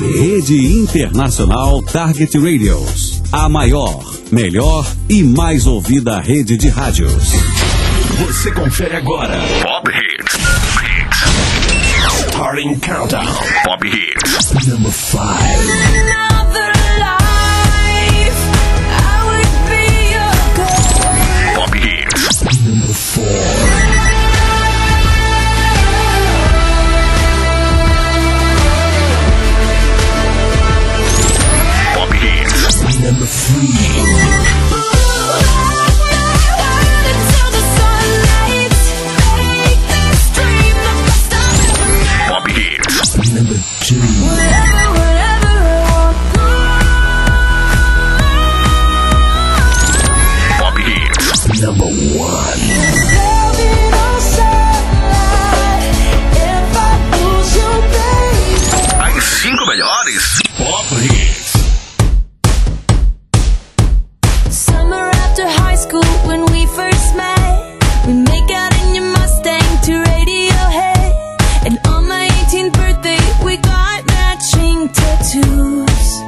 Rede Internacional Target Radios. A maior, melhor e mais ouvida rede de rádios. Você confere agora Pop Hits. Starting Countdown. Pop Hits. Number 5. Pop Hits. Number 4. Pop Hits. Number 3. Number 2. Pop Hits. Number 1. As 5 melhores Pop Hits. Summer after high school when we first met, we make out in your Mustang to Radiohead, and on my 18th birthday we got matching tattoos.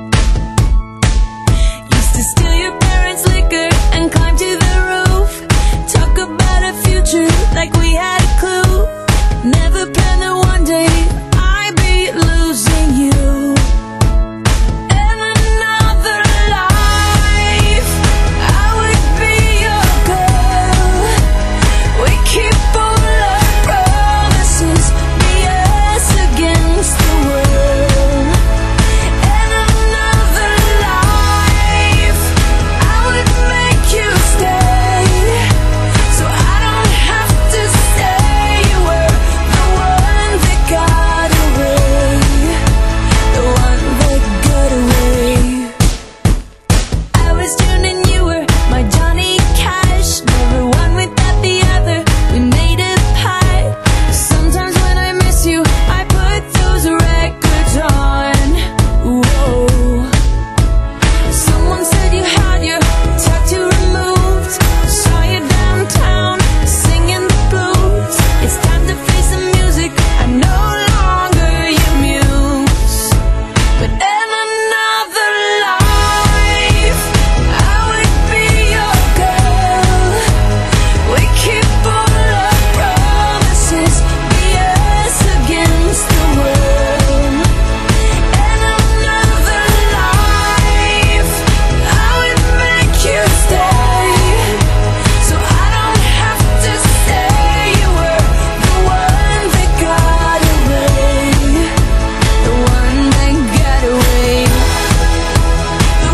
Used to steal your parents' liquor and climb to the roof, talk about a future like we had a clue. Never planned that one day I'd be losing you. In another life I would be your girl. We keep all our promises, be us against the world. In another life I would make you stay, so I don't have to say you were the one that got away, the one that got away. I was June and you were my Johnny Cash, never one without the other, we made a pact. Sometimes when I miss you I put those records on. Whoa. Someone said you had your tattoo removed, saw you downtown singing the blues. It's time to face the music, I'm no longer your muse. But in another life I would be your girl. We keep all our promises, be us against the world. In another life I would make you stay, so I don't have to say you were the one that got away, the one that got away. The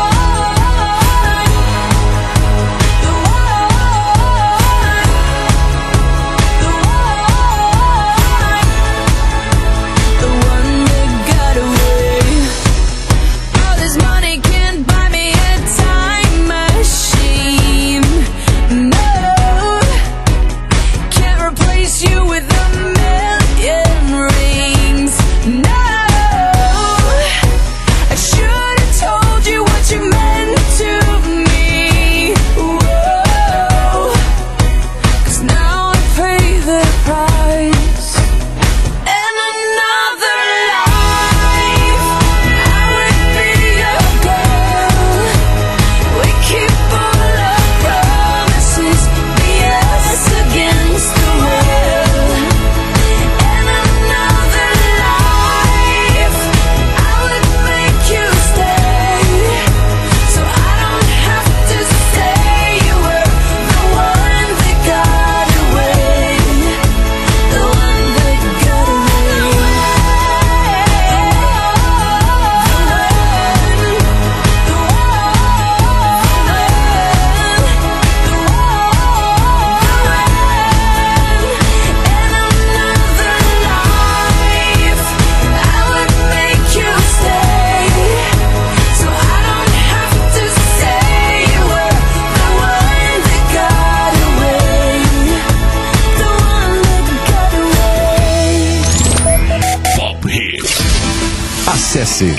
one that got away. All this money can't buy me a time machine. No, can't replace you with a million rings. No, I should have told you what you meant to me. Whoa, 'cause now I pay the price. In another life I would be your girl. We keep all our promises, be us against the world. In another life I would make you stay, so I don't have to say you were the one that got away, the one that got away. Pop Hits. Acesse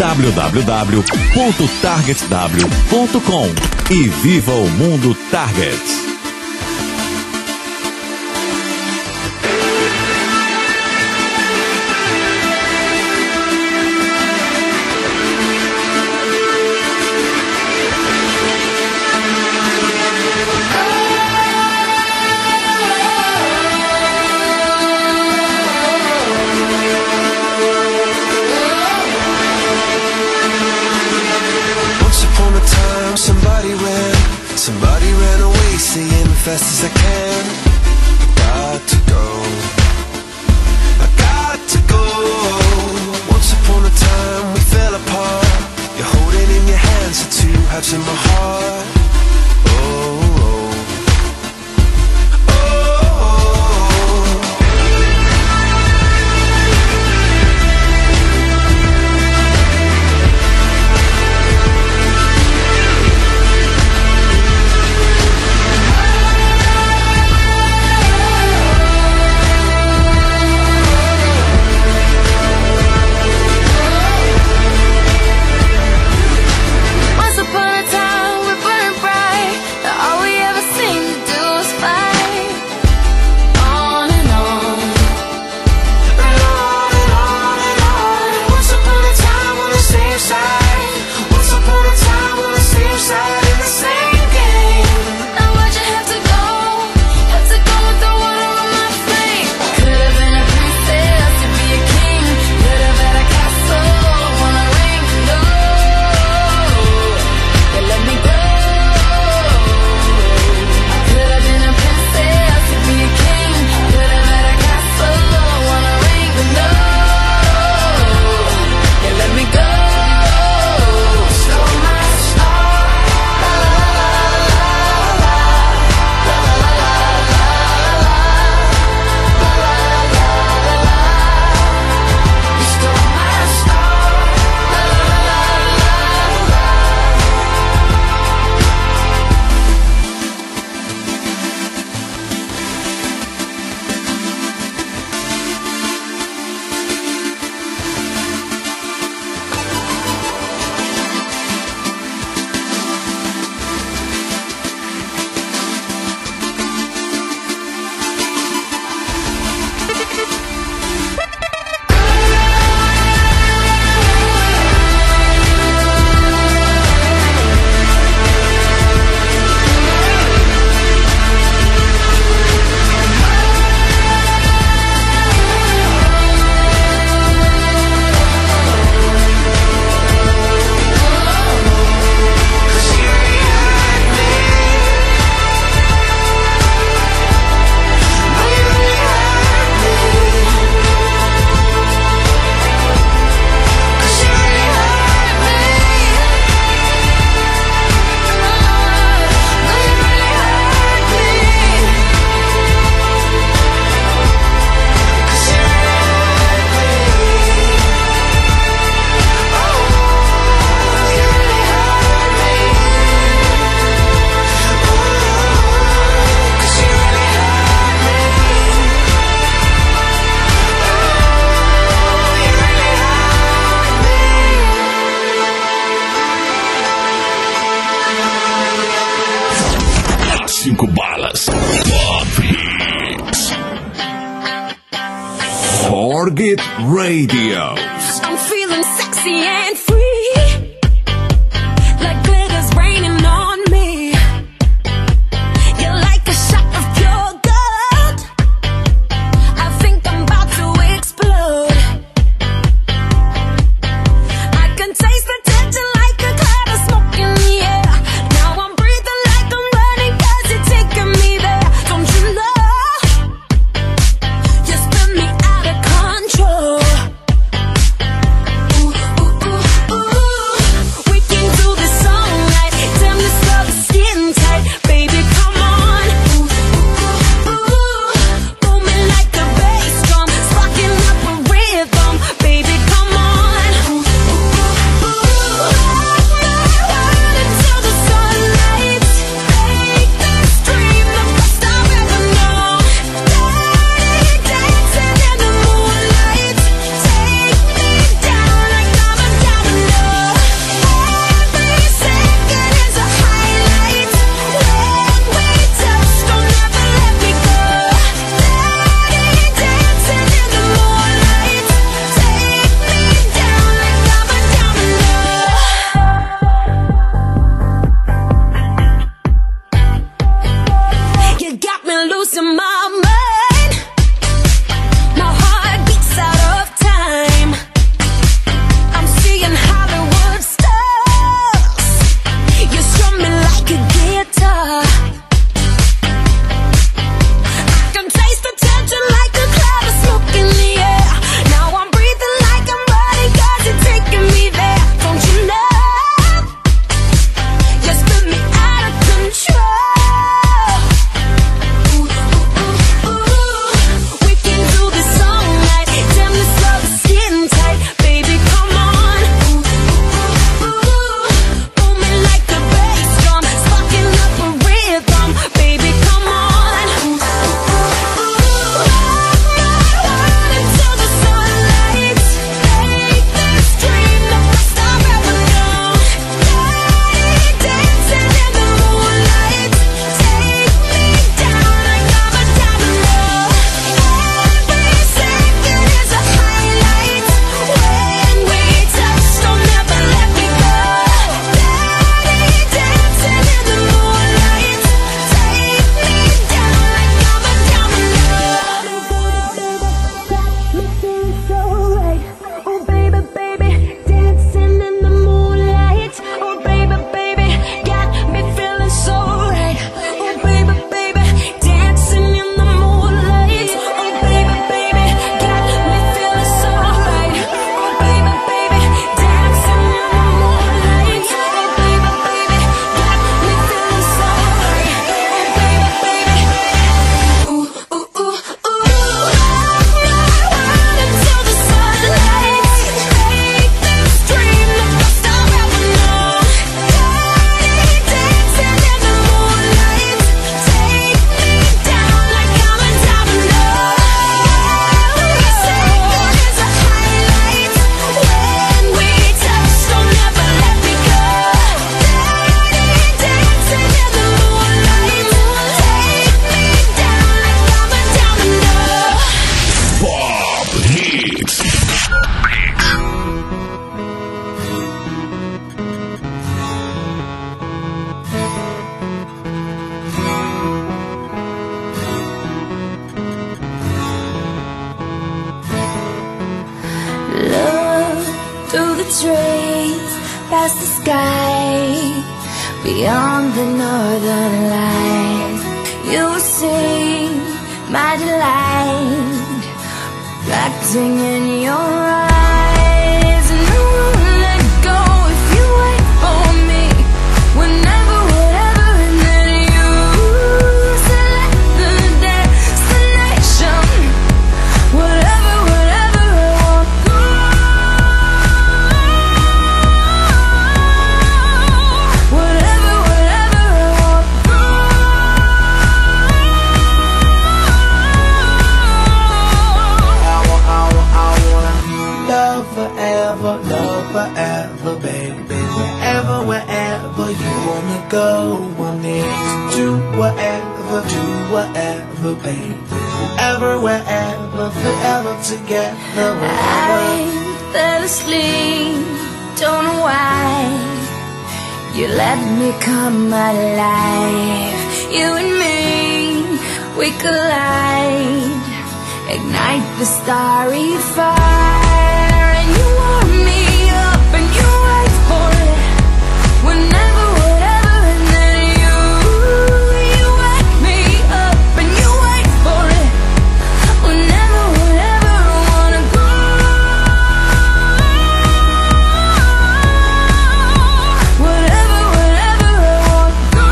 www.targetw.com e viva o mundo Target. fast as I can. Got to go, I got to go. Once upon a time we fell apart. You're holding in your hands the two halves in my heart. Oh, oh. Target Radio. I'm feeling sexy and free, like glitter's raining on me. You're like a shot of pure gold. I think I'm about to explode. I can taste the tension like a cloud of smoke in the air. Now I'm breathing like I'm running 'cause you're taking me there. Don't you know? You spin me out of control. Ooh, ooh, ooh, ooh. trees, past the sky, beyond the northern lights. You will see my delight, reflecting in your eyes. And I won't let go if you wait for me. Whenever, whatever, and then you select the destination. Whatever, whatever, I won't go. Whatever, whatever, I won't go. Love forever, baby. Wherever you wanna go, I'm there to do whatever, baby. Wherever, forever together, wherever. I fell asleep, don't know why. You let me come alive. You and me, we collide, ignite the starry fire. And you warm me up and you wait for it. Whenever, whatever, and then you wake me up and you wait for it. Whenever, whatever, I wanna go. Whatever, whatever, I wanna go.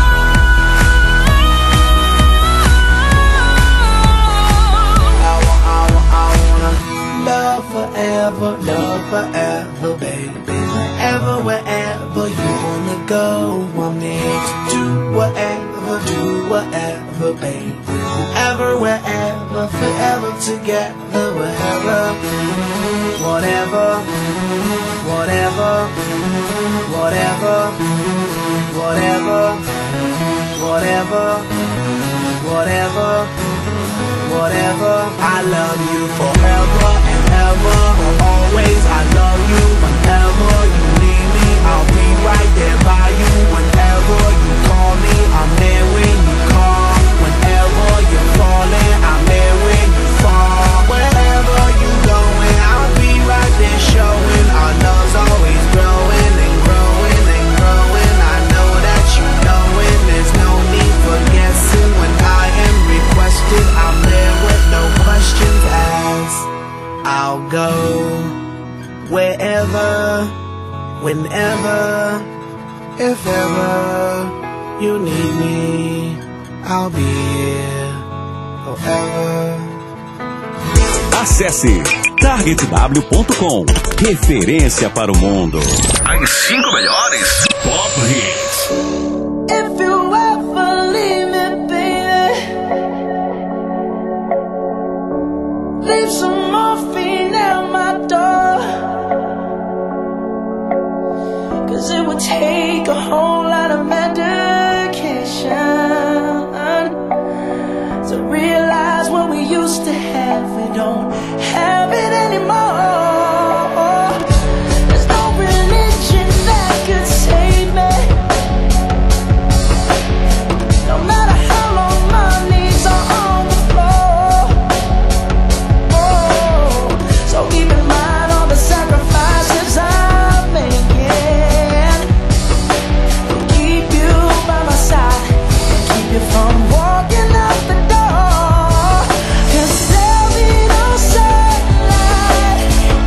Love forever, baby. Wherever you wanna go, I'm there to do whatever, baby. Wherever, forever together, wherever. Whatever, whatever, whatever, whatever, whatever, whatever, whatever. I love you forever and ever, always. I love you whenever you need me. I'll be right there by you whenever you call me. I'm there when you call. Whenever you're falling, I'm there when you fall. Wherever you going, I'll be right there showing. Our love's always growing and growing and growing. I know that you know it. There's no need for guessing. When I am requested, I'm there with no questions asked. I'll go wherever, whenever, if ever you need me, I'll be here forever. Acesse targetw.com. Referência para o mundo. As 5 melhores Pop Hits. If you ever leave me, baby, leave some morphine at my door. 'Cause it would take a whole lot of medication to realize what we used to have. We don't have it anymore. There's no religion that could save me. No matter how long my knees are on the floor. Oh, so keep in mind all the sacrifices I'm making to keep you by my side and keep you from walking out the door. 'Cause there'll be no sunlight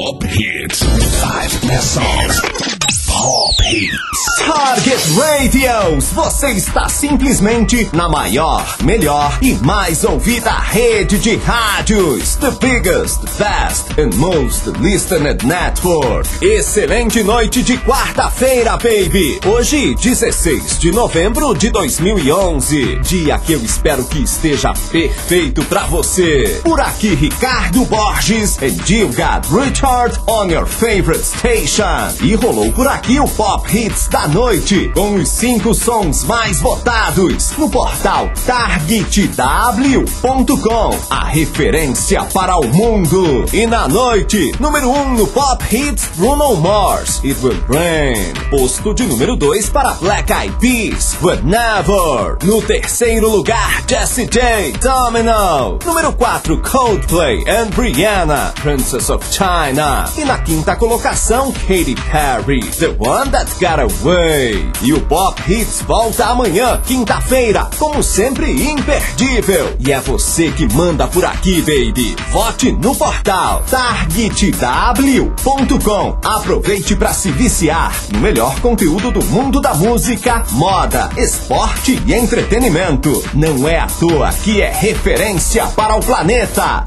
Pop Hits. 5 best songs. Pop Hits. Target Radios, você está simplesmente na maior, melhor e mais ouvida rede de rádios. The biggest, best and most listened network. Excelente noite de quarta-feira, baby. Hoje, 16 de novembro de 2011. Dia que eu espero que esteja perfeito pra você. Por aqui, Ricardo Borges and you got Richard on your favorite station. E rolou por aqui o Pop Hits da noite, com os 5 sons mais votados no portal targetw.com, a referência para o mundo. E na noite, número 1 no Pop Hits, Bruno Mars, It Will Rain. Posto de número 2 para Black Eyed Peas, But Never. No terceiro lugar, Jessie J, Domino. Número 4, Coldplay and Rihanna, Princess of China. E na quinta colocação, Katy Perry, The One That Got Away. E o Pop Hits volta amanhã, quinta-feira, como sempre imperdível. E é você que manda por aqui, baby. Vote no portal targetw.com. Aproveite para se viciar no melhor conteúdo do mundo da música, moda, esporte e entretenimento. Não é à toa que é referência para o planeta.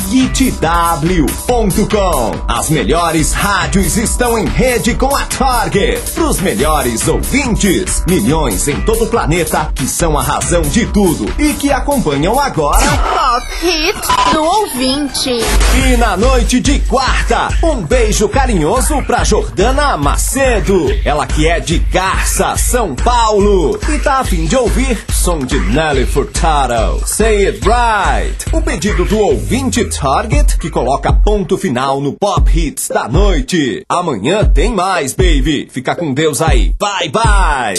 targetw.com. As melhores rádios estão em rede com a Target. Pros melhores ouvintes, milhões em todo o planeta que são a razão de tudo e que acompanham agora Pop Hits do ouvinte. E na noite de quarta, um beijo carinhoso pra Jordana Macedo, ela que é de Garça, São Paulo, e tá a fim de ouvir som de Nelly Furtado, Say It Right. O pedido do ouvinte Target, que coloca ponto final no Pop Hits da noite. Amanhã tem mais, baby. Fica com Deus aí. Bye, bye.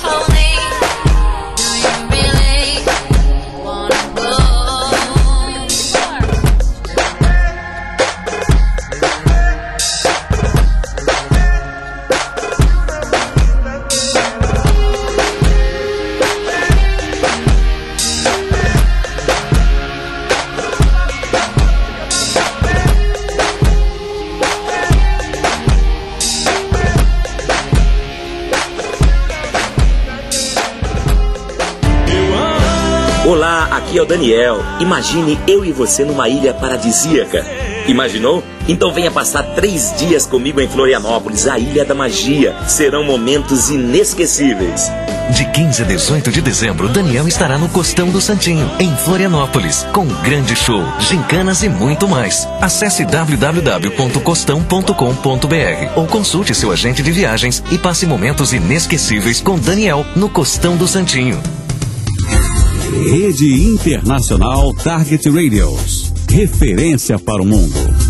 told me, do you really wanna go? Olá, aqui é o Daniel. Imagine eu e você numa ilha paradisíaca. Imaginou? Então venha passar 3 dias comigo em Florianópolis, a Ilha da Magia. Serão momentos inesquecíveis. De 15 a 18 de dezembro, Daniel estará no Costão do Santinho, em Florianópolis, com um grande show, gincanas e muito mais. Acesse www.costão.com.br ou consulte seu agente de viagens e passe momentos inesquecíveis com Daniel no Costão do Santinho. Rede Internacional Target Radios. Referência para o mundo.